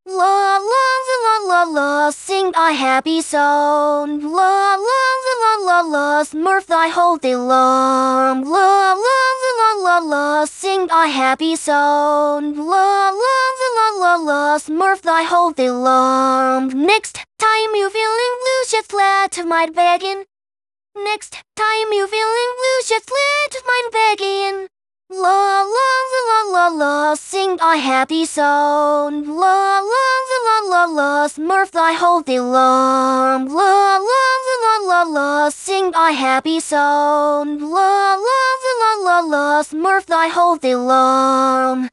La la la la la, sing a happy song. La la la la la, Smurf I hold the long. La la la la la, sing a happy song. La la la la la, Smurf I hold the long. Next time you feeling blue, just flat my begging. Next time you feeling blue, just flat my begging. La la la la la, sing a happy song. La la la la la, Smurf I hold the long. La la la la la, sing a happy song. La la la la la, Smurf I hold the long.